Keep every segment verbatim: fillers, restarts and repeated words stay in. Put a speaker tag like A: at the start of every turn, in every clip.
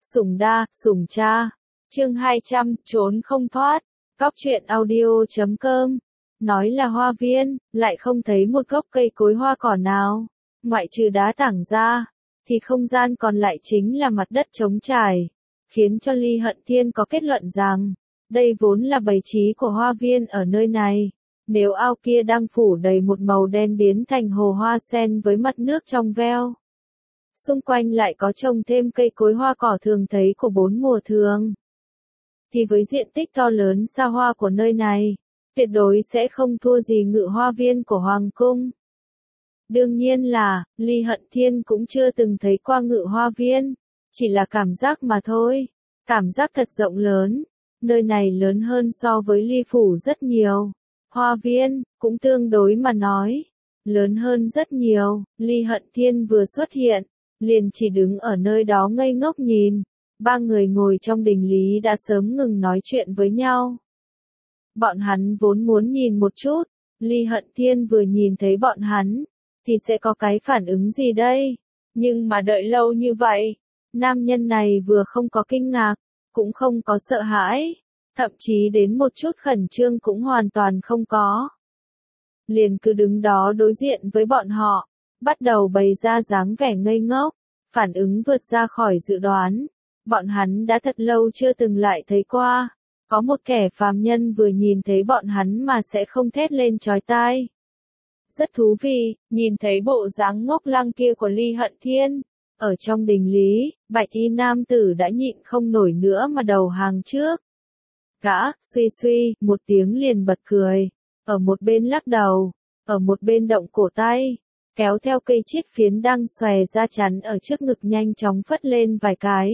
A: Sủng đa, sủng cha. Chương hai trăm, trốn không thoát. Cóc truyện audio chấm com. Nói là hoa viên, lại không thấy một gốc cây cối hoa cỏ nào. Ngoại trừ đá tảng ra, thì không gian còn lại chính là mặt đất trống trải. Khiến cho Ly Hận Thiên có kết luận rằng, đây vốn là bày trí của hoa viên ở nơi này. Nếu ao kia đang phủ đầy một màu đen biến thành hồ hoa sen với mặt nước trong veo. Xung quanh lại có trồng thêm cây cối hoa cỏ thường thấy của bốn mùa thường. Thì với diện tích to lớn xa hoa của nơi này, tuyệt đối sẽ không thua gì ngự hoa viên của Hoàng Cung. Đương nhiên là, Ly Hận Thiên cũng chưa từng thấy qua ngự hoa viên, chỉ là cảm giác mà thôi. Cảm giác thật rộng lớn, nơi này lớn hơn so với Ly Phủ rất nhiều. Hoa viên, cũng tương đối mà nói, lớn hơn rất nhiều. Ly Hận Thiên vừa xuất hiện, liền chỉ đứng ở nơi đó ngây ngốc nhìn. Ba người ngồi trong đình lý đã sớm ngừng nói chuyện với nhau. Bọn hắn vốn muốn nhìn một chút, Ly Hận Thiên vừa nhìn thấy bọn hắn, thì sẽ có cái phản ứng gì đây? Nhưng mà đợi lâu như vậy, nam nhân này vừa không có kinh ngạc, cũng không có sợ hãi, thậm chí đến một chút khẩn trương cũng hoàn toàn không có. Liền cứ đứng đó đối diện với bọn họ, bắt đầu bày ra dáng vẻ ngây ngốc, phản ứng vượt ra khỏi dự đoán. Bọn hắn đã thật lâu chưa từng lại thấy qua, có một kẻ phàm nhân vừa nhìn thấy bọn hắn mà sẽ không thét lên chói tai. Rất thú vị, nhìn thấy bộ dáng ngốc lăng kia của Ly Hận Thiên. Ở trong đình lý, bạch y nam tử đã nhịn không nổi nữa mà đầu hàng trước. Gã, suy suy, một tiếng liền bật cười, ở một bên lắc đầu, ở một bên động cổ tay, kéo theo cây chiết phiến đang xòe ra chắn ở trước ngực nhanh chóng phất lên vài cái.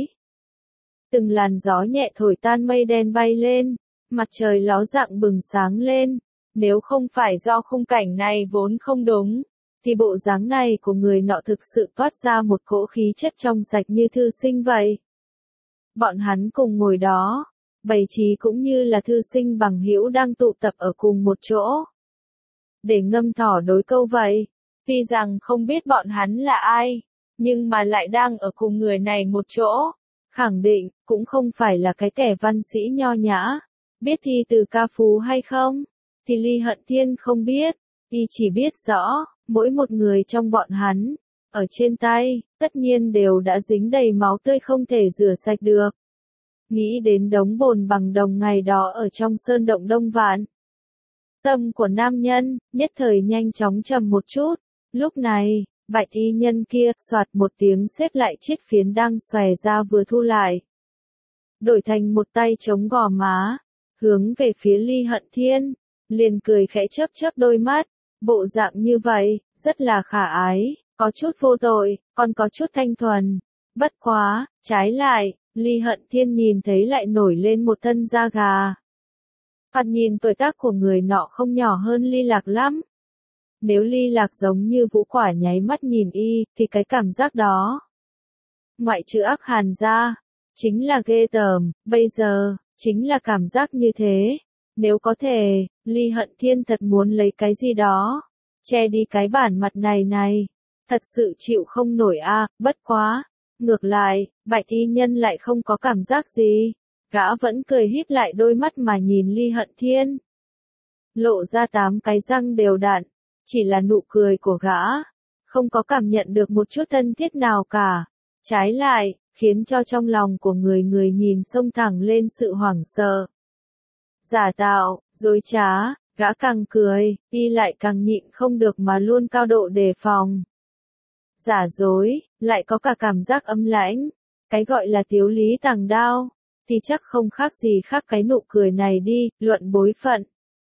A: Từng làn gió nhẹ thổi tan mây đen bay lên, mặt trời ló dạng bừng sáng lên. Nếu không phải do khung cảnh này vốn không đúng, thì bộ dáng này của người nọ thực sự toát ra một cỗ khí chất trong sạch như thư sinh vậy. Bọn hắn cùng ngồi đó, bày trí cũng như là thư sinh bằng hữu đang tụ tập ở cùng một chỗ. Để ngâm thỏ đối câu vậy, tuy rằng không biết bọn hắn là ai, nhưng mà lại đang ở cùng người này một chỗ. Khẳng định, cũng không phải là cái kẻ văn sĩ nho nhã, biết thi từ ca phú hay không, thì Ly Hận Thiên không biết, y chỉ biết rõ, mỗi một người trong bọn hắn, ở trên tay, tất nhiên đều đã dính đầy máu tươi không thể rửa sạch được. Nghĩ đến đống bồn bằng đồng ngày đó ở trong sơn động Đông Vạn. Tâm của nam nhân, nhất thời nhanh chóng trầm một chút, lúc này. Bạch y nhân kia, soạt một tiếng xếp lại chiếc phiến đang xòe ra vừa thu lại. Đổi thành một tay chống gò má, hướng về phía Ly Hận Thiên, liền cười khẽ chớp chớp đôi mắt, bộ dạng như vậy, rất là khả ái, có chút vô tội, còn có chút thanh thuần. Bất quá, trái lại, Ly Hận Thiên nhìn thấy lại nổi lên một thân da gà. Thoạt nhìn tuổi tác của người nọ không nhỏ hơn Ly Lạc lắm. Nếu Ly Lạc giống như Vũ Quả nháy mắt nhìn y, thì cái cảm giác đó, ngoại trừ ác hàn ra, chính là ghê tởm. Bây giờ, chính là cảm giác như thế. Nếu có thể, Ly Hận Thiên thật muốn lấy cái gì đó, che đi cái bản mặt này này. Thật sự chịu không nổi a. À, bất quá. Ngược lại, bạch y nhân lại không có cảm giác gì. Gã vẫn cười híp lại đôi mắt mà nhìn Ly Hận Thiên. Lộ ra tám cái răng đều đặn. Chỉ là nụ cười của gã, không có cảm nhận được một chút thân thiết nào cả. Trái lại, khiến cho trong lòng của người người nhìn xông thẳng lên sự hoảng sợ. Giả tạo, dối trá, gã càng cười, y lại càng nhịn không được mà luôn cao độ đề phòng. Giả dối, lại có cả cảm giác âm lãnh. Cái gọi là tiếu lý tàng đao, thì chắc không khác gì khác cái nụ cười này đi, luận bối phận.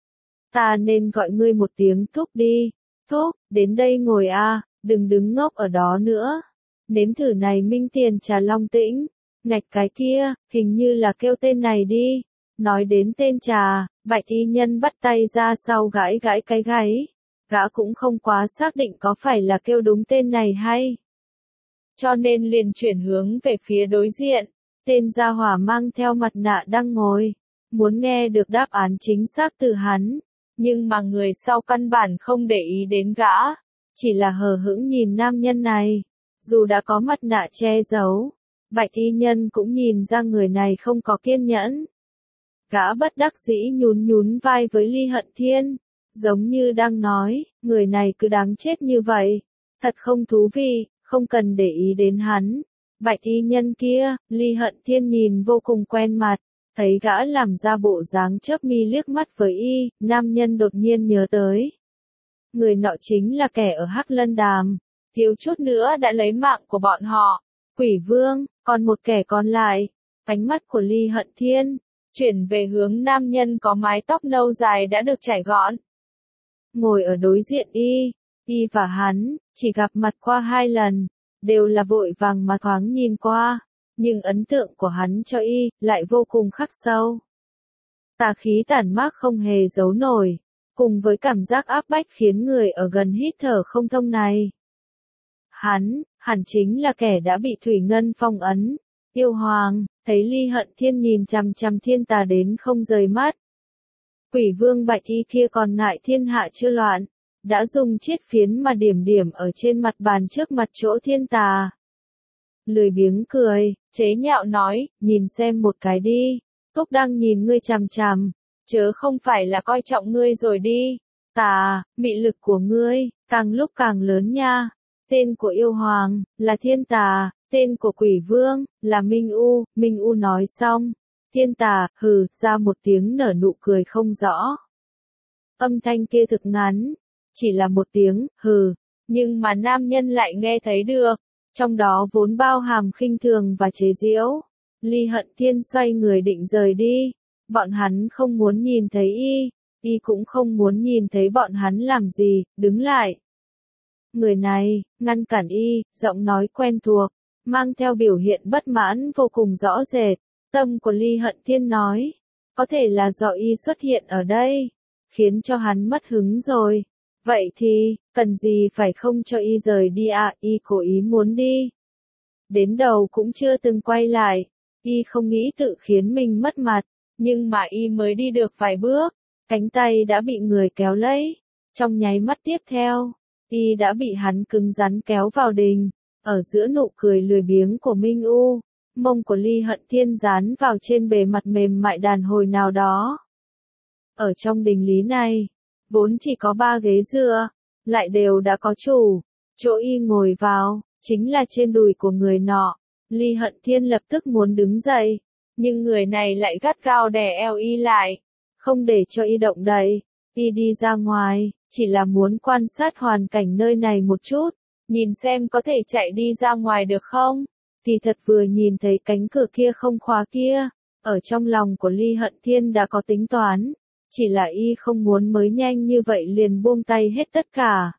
A: Ta nên gọi ngươi một tiếng thúc đi. Thúc, đến đây ngồi a, đừng đứng ngốc ở đó nữa. Nếm thử này minh tiền trà long tĩnh. Ngạch cái kia, hình như là kêu tên này đi. Nói đến tên trà, bạch y nhân bắt tay ra sau gãi gãi cái gáy. Gã cũng không quá xác định có phải là kêu đúng tên này hay. Cho nên liền chuyển hướng về phía đối diện. Tên gia hỏa mang theo mặt nạ đang ngồi. Muốn nghe được đáp án chính xác từ hắn. Nhưng mà người sau căn bản không để ý đến gã, chỉ là hờ hững nhìn nam nhân này. Dù đã có mặt nạ che giấu, Bạch y nhân cũng nhìn ra người này không có kiên nhẫn. Gã bất đắc dĩ nhún nhún vai với Ly Hận Thiên, giống như đang nói, người này cứ đáng chết như vậy, thật không thú vị, không cần để ý đến hắn. Bạch y nhân kia, Ly Hận Thiên nhìn vô cùng quen mặt, thấy gã làm ra bộ dáng chớp mi liếc mắt với y, nam nhân đột nhiên nhớ tới. Người nọ chính là kẻ ở Hắc Lân Đàm, thiếu chút nữa đã lấy mạng của bọn họ, Quỷ Vương, còn một kẻ còn lại. Ánh mắt của Ly Hận Thiên chuyển về hướng nam nhân có mái tóc nâu dài đã được chải gọn. Ngồi ở đối diện y, y và hắn, chỉ gặp mặt qua hai lần, đều là vội vàng mà thoáng nhìn qua, nhưng ấn tượng của hắn cho y, lại vô cùng khắc sâu. Tà khí tản mát không hề giấu nổi, cùng với cảm giác áp bách khiến người ở gần hít thở không thông này. Hắn, hẳn chính là kẻ đã bị Thủy Ngân phong ấn. Yêu Hoàng, thấy Ly Hận Thiên nhìn chằm chằm thiên tà đến không rời mắt. Quỷ Vương Bạch y kia còn ngại thiên hạ chưa loạn, đã dùng chiết phiến mà điểm điểm ở trên mặt bàn trước mặt chỗ thiên tà. Lười biếng cười, chế nhạo nói, nhìn xem một cái đi, Túc đang nhìn ngươi chằm chằm, chớ không phải là coi trọng ngươi rồi đi. Tà, mị lực của ngươi, càng lúc càng lớn nha. Tên của yêu hoàng, là thiên tà, tên của quỷ vương, là Minh U. Minh U nói xong, thiên tà, hừ, ra một tiếng nở nụ cười không rõ. Âm thanh kia thực ngắn, chỉ là một tiếng, hừ, nhưng mà nam nhân lại nghe thấy được, trong đó vốn bao hàm khinh thường và chế giễu. Ly Hận Thiên xoay người định rời đi, bọn hắn không muốn nhìn thấy y, y cũng không muốn nhìn thấy bọn hắn làm gì, đứng lại. Người này, ngăn cản y, giọng nói quen thuộc, mang theo biểu hiện bất mãn vô cùng rõ rệt. Tâm của Ly Hận Thiên nói, có thể là do y xuất hiện ở đây, khiến cho hắn mất hứng rồi. Vậy thì, cần gì phải không cho y rời đi à, y cố ý muốn đi. Đến đầu cũng chưa từng quay lại, y không nghĩ tự khiến mình mất mặt, nhưng mà y mới đi được vài bước, cánh tay đã bị người kéo lấy. Trong nháy mắt tiếp theo, y đã bị hắn cứng rắn kéo vào đình, ở giữa nụ cười lười biếng của Minh U, mông của Ly Hận Thiên dán vào trên bề mặt mềm mại đàn hồi nào đó. Ở trong đình lý này, vốn chỉ có ba ghế dựa, lại đều đã có chủ, chỗ y ngồi vào, chính là trên đùi của người nọ. Ly Hận Thiên lập tức muốn đứng dậy, nhưng người này lại gắt gao đè eo y lại, không để cho y động đậy. Y đi ra ngoài, chỉ là muốn quan sát hoàn cảnh nơi này một chút, nhìn xem có thể chạy đi ra ngoài được không. Thì thật vừa nhìn thấy cánh cửa kia không khóa kia, ở trong lòng của Ly Hận Thiên đã có tính toán, chỉ là y không muốn mới nhanh như vậy liền buông tay hết tất cả.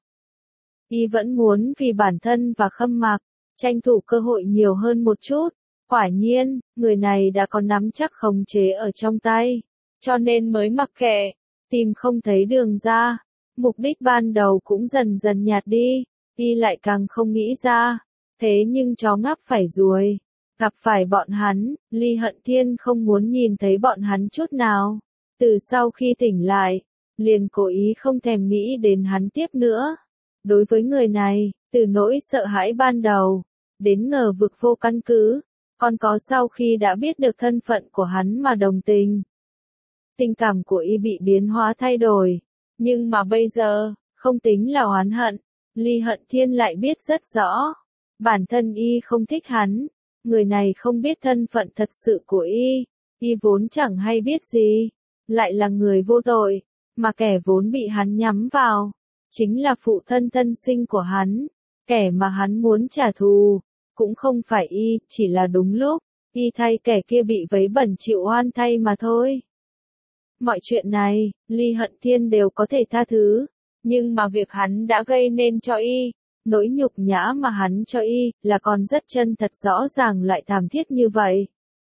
A: Y vẫn muốn vì bản thân và Khâm Mạc, tranh thủ cơ hội nhiều hơn một chút. Quả nhiên, người này đã có nắm chắc khống chế ở trong tay, cho nên mới mặc kệ, tìm không thấy đường ra. Mục đích ban đầu cũng dần dần nhạt đi, y lại càng không nghĩ ra. Thế nhưng chó ngáp phải ruồi, gặp phải bọn hắn, Ly Hận Thiên không muốn nhìn thấy bọn hắn chút nào. Từ sau khi tỉnh lại, liền cố ý không thèm nghĩ đến hắn tiếp nữa. Đối với người này, từ nỗi sợ hãi ban đầu, đến ngờ vực vô căn cứ, còn có sau khi đã biết được thân phận của hắn mà đồng tình. Tình cảm của y bị biến hóa thay đổi, nhưng mà bây giờ, không tính là oán hận, Ly Hận Thiên lại biết rất rõ. Bản thân y không thích hắn, người này không biết thân phận thật sự của y, y vốn chẳng hay biết gì, lại là người vô tội, mà kẻ vốn bị hắn nhắm vào, chính là phụ thân thân sinh của hắn, kẻ mà hắn muốn trả thù, cũng không phải y, chỉ là đúng lúc, y thay kẻ kia bị vấy bẩn chịu oan thay mà thôi. Mọi chuyện này, Ly Hận Thiên đều có thể tha thứ, nhưng mà việc hắn đã gây nên cho y, nỗi nhục nhã mà hắn cho y, là còn rất chân thật rõ ràng lại thảm thiết như vậy.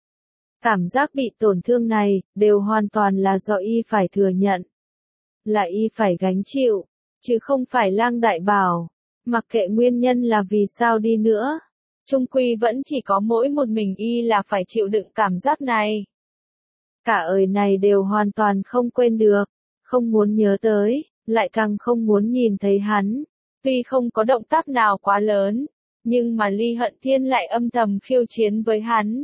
A: Cảm giác bị tổn thương này, đều hoàn toàn là do y phải thừa nhận. Là y phải gánh chịu, chứ không phải Lang Đại bảo. Mặc kệ nguyên nhân là vì sao đi nữa, chung quy vẫn chỉ có mỗi một mình y là phải chịu đựng cảm giác này. Cả đời này đều hoàn toàn không quên được, không muốn nhớ tới, lại càng không muốn nhìn thấy hắn. Tuy không có động tác nào quá lớn, Nhưng mà Ly Hận Thiên lại âm thầm khiêu chiến với hắn.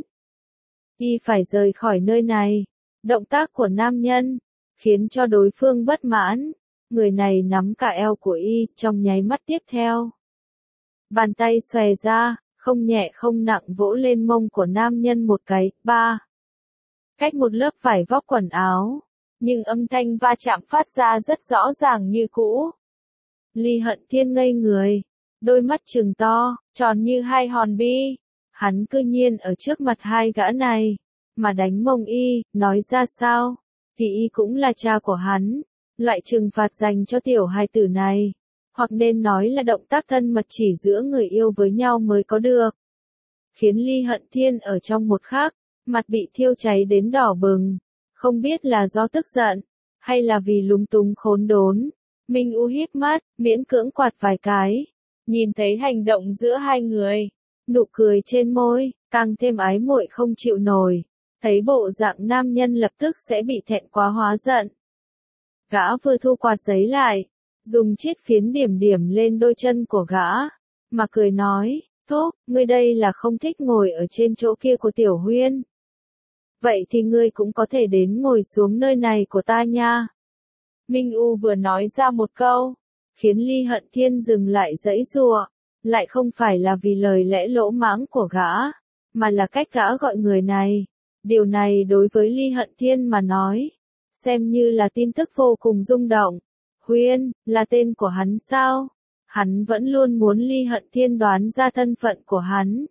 A: Y phải rời khỏi nơi này. Động tác của nam nhân khiến cho đối phương bất mãn. Người này nắm cả eo của Y trong nháy mắt tiếp theo. Bàn tay xòe ra, không nhẹ không nặng vỗ lên mông của nam nhân một cái. Ba. Cách một lớp vải vóc quần áo. Nhưng âm thanh va chạm phát ra rất rõ ràng như cũ. Ly Hận Thiên ngây người. Đôi mắt trừng to, tròn như hai hòn bi. Hắn cư nhiên ở trước mặt hai gã này. Mà đánh mông Y, nói ra sao? Thì Y cũng là cha của hắn. Loại trừng phạt dành cho tiểu hài tử này. Hoặc nên nói là động tác thân mật chỉ giữa người yêu với nhau mới có được. Khiến Ly Hận Thiên ở trong một khắc, mặt bị thiêu cháy đến đỏ bừng. Không biết là do tức giận, hay là vì lúng túng khốn đốn. Minh U híp mắt, miễn cưỡng quạt vài cái. Nhìn thấy hành động giữa hai người. Nụ cười trên môi, càng thêm ái muội không chịu nổi. Thấy bộ dạng nam nhân lập tức sẽ bị thẹn quá hóa giận. Gã vừa thu quạt giấy lại. Dùng chiếc phiến điểm điểm lên đôi chân của gã. Mà cười nói, thúc, ngươi đây là không thích ngồi ở trên chỗ kia của Tiểu Huyên. Vậy thì ngươi cũng có thể đến ngồi xuống nơi này của ta nha. Minh U vừa nói ra một câu, khiến Ly Hận Thiên dừng lại giãy giụa, lại không phải là vì lời lẽ lỗ mãng của gã, mà là cách gã gọi người này. Điều này đối với Ly Hận Thiên mà nói, xem như là tin tức vô cùng rung động. Huyên, là tên của hắn sao? Hắn vẫn luôn muốn Ly Hận Thiên đoán ra thân phận của hắn.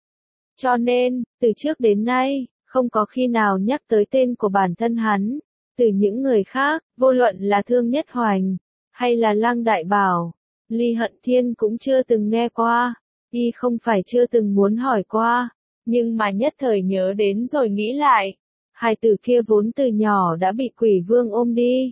A: Cho nên, từ trước đến nay, không có khi nào nhắc tới tên của bản thân hắn. Từ những người khác, vô luận là Thương Nhất Hoành, hay là Lăng Đại Bảo, Ly Hận Thiên cũng chưa từng nghe qua. Y không phải chưa từng muốn hỏi qua, nhưng mà nhất thời nhớ đến rồi nghĩ lại. Hai tử kia vốn từ nhỏ đã bị Quỷ Vương ôm đi.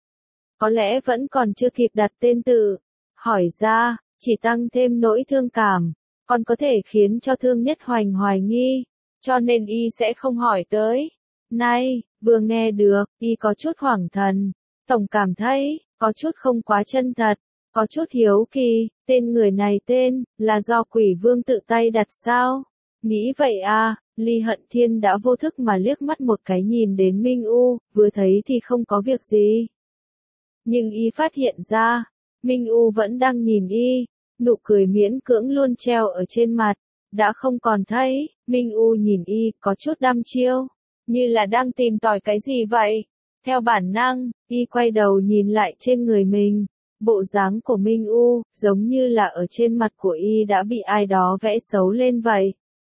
A: Có lẽ vẫn còn chưa kịp đặt tên tự. Hỏi ra, chỉ tăng thêm nỗi thương cảm, còn có thể khiến cho Thương Nhất Hoành hoài nghi. Cho nên Y sẽ không hỏi tới. Nay, vừa nghe được, Y có chút hoảng thần. Tổng cảm thấy, có chút không quá chân thật. Có chút hiếu kỳ, tên người này tên, là do Quỷ Vương tự tay đặt sao? Nghĩ vậy à, Ly Hận Thiên đã vô thức mà liếc mắt một cái nhìn đến Minh U, vừa thấy thì không có việc gì. Nhưng Y phát hiện ra, Minh U vẫn đang nhìn Y, nụ cười miễn cưỡng luôn treo ở trên mặt, đã không còn thấy. Minh U nhìn Y có chút đăm chiêu, như là đang tìm tòi cái gì vậy. Theo bản năng, Y quay đầu nhìn lại trên người mình. Bộ dáng của Minh U, giống như là ở trên mặt của Y đã bị ai đó vẽ xấu lên vậy.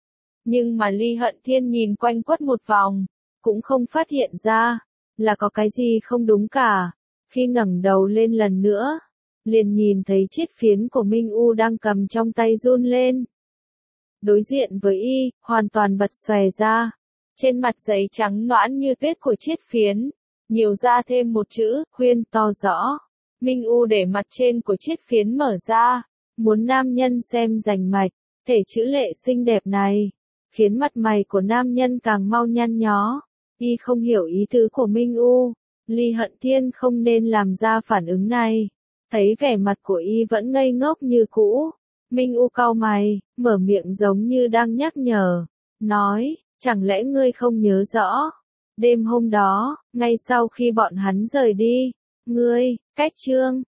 A: Nhưng mà Ly Hận Thiên nhìn quanh quất một vòng, cũng không phát hiện ra, là có cái gì không đúng cả. Khi ngẩng đầu lên lần nữa, liền nhìn thấy chiếc phiến của Minh U đang cầm trong tay run lên. Đối diện với Y, hoàn toàn bật xòe ra. Trên mặt giấy trắng nõn như tuyết của chiếc phiến, nhiều ra thêm một chữ, Huyên to rõ. Minh U để mặt trên của chiếc phiến mở ra, muốn nam nhân xem rành mạch, thể chữ lệ xinh đẹp này, khiến mặt mày của nam nhân càng mau nhăn nhó. Y không hiểu ý tứ của Minh U, Ly Hận Thiên không nên làm ra phản ứng này. Thấy vẻ mặt của Y vẫn ngây ngốc như cũ, Minh U cau mày, mở miệng giống như đang nhắc nhở, nói, chẳng lẽ ngươi không nhớ rõ? Đêm hôm đó, ngay sau khi bọn hắn rời đi, ngươi, cách Trương